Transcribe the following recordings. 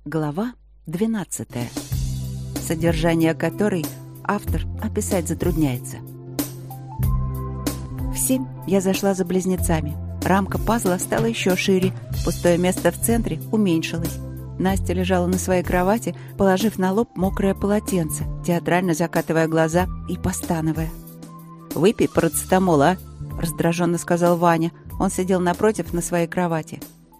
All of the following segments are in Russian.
Глава 12, содержание которой автор описать затрудняется. В 7 я зашла за близнецами. Рамка пазла стала еще шире, пустое место в центре уменьшилось. Настя лежала на своей кровати, положив на лоб мокрое полотенце, театрально закатывая глаза и постановая. «Выпей парацетамол, а?» — раздраженно сказал Ваня. Он сидел напротив на своей кровати.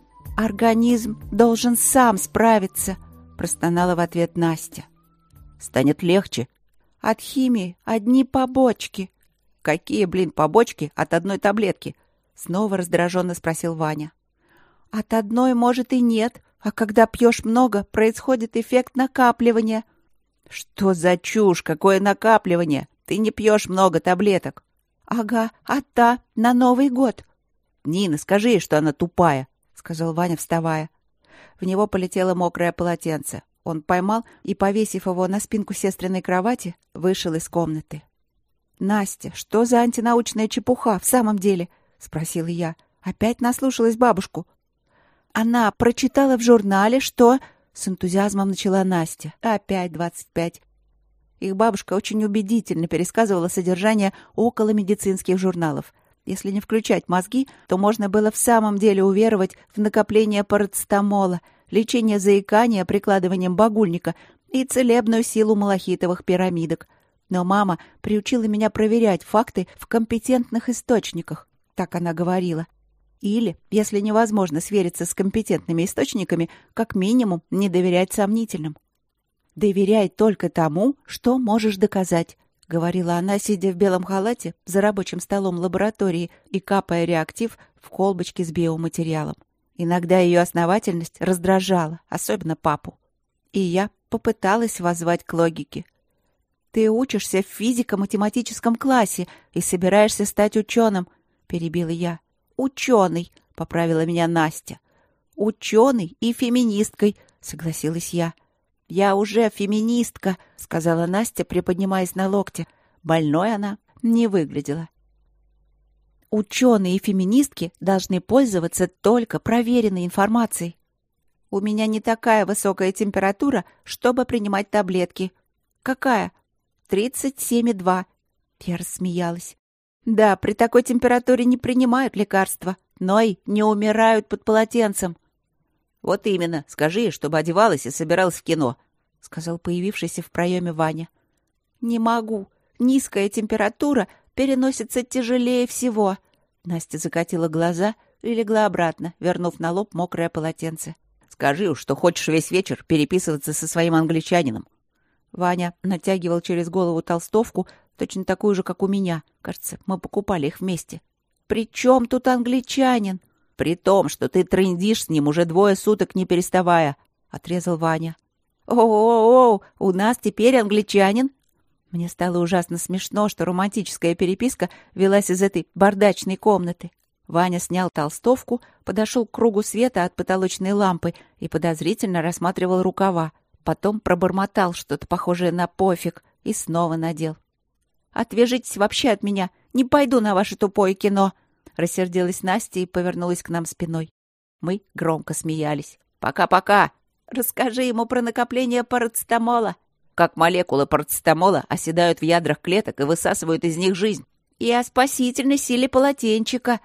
«Организм должен сам справиться», — простонала в ответ Настя. «Станет легче». «От химии одни побочки». «Какие, побочки от одной таблетки?» — снова раздраженно спросил Ваня. «От одной, может, и нет, а когда пьешь много, происходит эффект накапливания». «Что за чушь? Какое накапливание? Ты не пьешь много таблеток». «Ага, а та на Новый год». «Нина, скажи ей, что она тупая», — сказал Ваня, вставая. В него полетело мокрое полотенце. Он поймал и, повесив его на спинку сестриной кровати, вышел из комнаты. «Настя, что за антинаучная чепуха в самом деле?» — спросила я. Опять наслушалась бабушку. «Она прочитала в журнале, что...» — с энтузиазмом начала Настя. Опять 25. Их бабушка очень убедительно пересказывала содержание околомедицинских журналов. Если не включать мозги, то можно было в самом деле уверовать в накопление парацетамола, лечение заикания прикладыванием багульника и целебную силу малахитовых пирамидок. Но мама приучила меня проверять факты в компетентных источниках, так она говорила. Или, если невозможно свериться с компетентными источниками, как минимум не доверять сомнительным. «Доверяй только тому, что можешь доказать», — говорила она, сидя в белом халате за рабочим столом лаборатории и капая реактив в колбочке с биоматериалом. Иногда ее основательность раздражала, особенно папу. И я попыталась воззвать к логике. «Ты учишься в физико-математическом классе и собираешься стать ученым», — перебила я. «Ученый», — поправила меня Настя. «Ученый и феминисткой», — согласилась я. «Я уже феминистка», — сказала Настя, приподнимаясь на локте. Больной она не выглядела. «Ученые и феминистки должны пользоваться только проверенной информацией. У меня не такая высокая температура, чтобы принимать таблетки». «Какая?» 37,2. Я рассмеялась. «Да, при такой температуре не принимают лекарства, но и не умирают под полотенцем». «Вот именно. Скажи ей, чтобы одевалась и собиралась в кино», — сказал появившийся в проеме Ваня. «Не могу. Низкая температура переносится тяжелее всего». Настя закатила глаза и легла обратно, вернув на лоб мокрое полотенце. «Скажи уж, что хочешь весь вечер переписываться со своим англичанином». Ваня натягивал через голову толстовку, точно такую же, как у меня. Кажется, мы покупали их вместе. «При чем тут англичанин?» «При том, что ты трындишь с ним уже 2 суток, не переставая», — отрезал Ваня. «О-о-о, у нас теперь англичанин?» Мне стало ужасно смешно, что романтическая переписка велась из этой бардачной комнаты. Ваня снял толстовку, подошел к кругу света от потолочной лампы и подозрительно рассматривал рукава. Потом пробормотал что-то похожее на пофиг и снова надел. «Отвяжитесь вообще от меня! Не пойду на ваше тупое кино!» Рассердилась Настя и повернулась к нам спиной. Мы громко смеялись. «Пока-пока! Расскажи ему про накопление парацетамола!» «Как молекулы парацетамола оседают в ядрах клеток и высасывают из них жизнь!» «И о спасительной силе полотенчика!»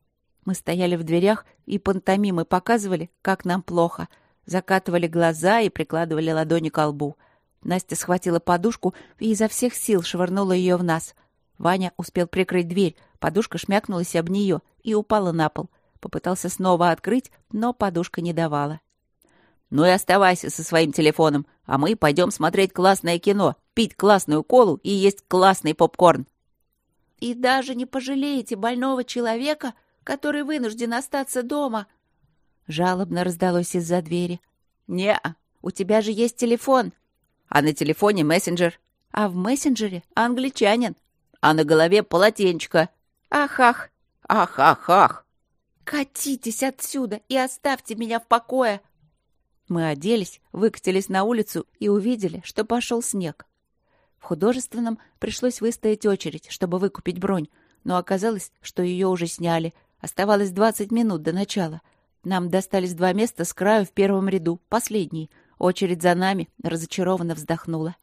Мы стояли в дверях и пантомимой показывали, как нам плохо. Закатывали глаза и прикладывали ладони к лбу. Настя схватила подушку и изо всех сил швырнула ее в нас. Ваня успел прикрыть дверь, подушка шмякнулась об нее и упала на пол. Попытался снова открыть, но подушка не давала. «Ну и оставайся со своим телефоном, а мы пойдем смотреть классное кино, пить классную колу и есть классный попкорн». «И даже не пожалеете больного человека, который вынужден остаться дома?» Жалобно раздалось из-за двери. «Не-а, у тебя же есть телефон». «А на телефоне мессенджер». «А в мессенджере англичанин». «А на голове полотенчика». «Ах-ах». «Ах-ах-ах». «Катитесь отсюда и оставьте меня в покое». Мы оделись, выкатились на улицу и увидели, что пошел снег. В художественном пришлось выстоять очередь, чтобы выкупить бронь, но оказалось, что ее уже сняли. Оставалось 20 минут до начала. Нам достались 2 места с краю в первом ряду, последние. Очередь за нами разочарованно вздохнула.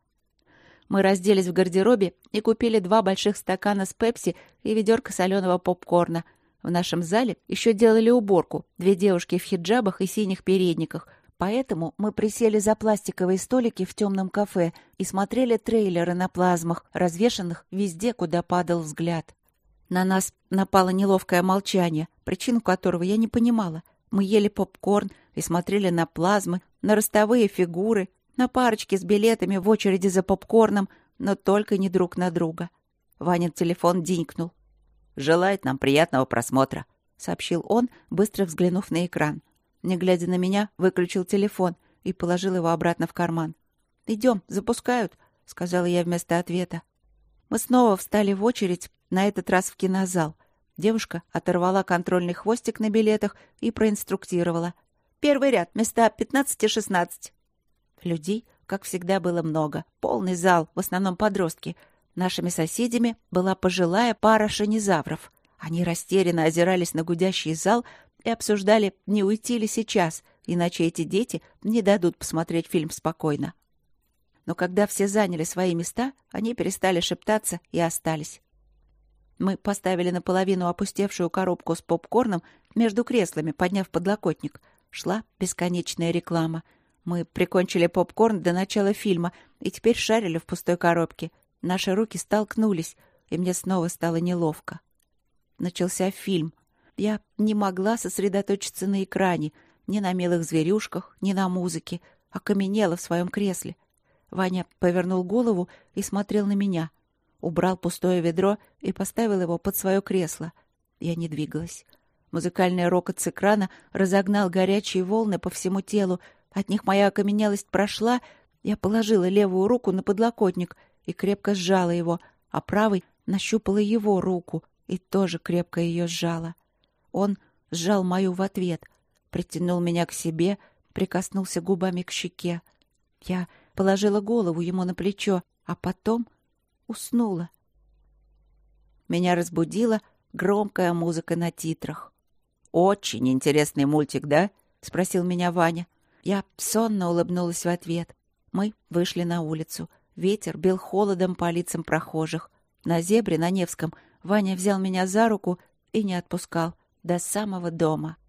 Мы разделись в гардеробе и купили 2 больших стакана с пепси и ведерко соленого попкорна. В нашем зале еще делали уборку, 2 девушки в хиджабах и синих передниках, поэтому мы присели за пластиковые столики в темном кафе и смотрели трейлеры на плазмах, развешанных везде, куда падал взгляд. На нас напало неловкое молчание, причину которого я не понимала. Мы ели попкорн и смотрели на плазмы, на ростовые фигуры, на парочки с билетами в очереди за попкорном, но только не друг на друга. Ванин телефон динькнул. «Желает нам приятного просмотра», — сообщил он, быстро взглянув на экран. Не глядя на меня, выключил телефон и положил его обратно в карман. «Идем, запускают», — сказала я вместо ответа. Мы снова встали в очередь, на этот раз в кинозал. Девушка оторвала контрольный хвостик на билетах и проинструктировала. «Первый ряд, места 15 и 16». Людей, как всегда, было много. Полный зал, в основном подростки. Нашими соседями была пожилая пара шонизавров. Они растерянно озирались на гудящий зал и обсуждали, не уйти ли сейчас, иначе эти дети не дадут посмотреть фильм спокойно. Но когда все заняли свои места, они перестали шептаться и остались. Мы поставили наполовину опустевшую коробку с попкорном между креслами, подняв подлокотник. Шла бесконечная реклама. Мы прикончили попкорн до начала фильма и теперь шарили в пустой коробке. Наши руки столкнулись, и мне снова стало неловко. Начался фильм. Я не могла сосредоточиться на экране, ни на милых зверюшках, ни на музыке, окаменела в своем кресле. Ваня повернул голову и смотрел на меня. Убрал пустое ведро и поставил его под свое кресло. Я не двигалась. Музыкальный рокот с экрана разогнал горячие волны по всему телу. От них моя окаменелость прошла. Я положила левую руку на подлокотник и крепко сжала его, а правой нащупала его руку и тоже крепко ее сжала. Он сжал мою в ответ, притянул меня к себе, прикоснулся губами к щеке. Я положила голову ему на плечо, а потом уснула. Меня разбудила громкая музыка на титрах. «Очень интересный мультик, да?» — спросил меня Ваня. Я сонно улыбнулась в ответ. Мы вышли на улицу. Ветер бил холодом по лицам прохожих. На зебре на Невском Ваня взял меня за руку и не отпускал до самого дома.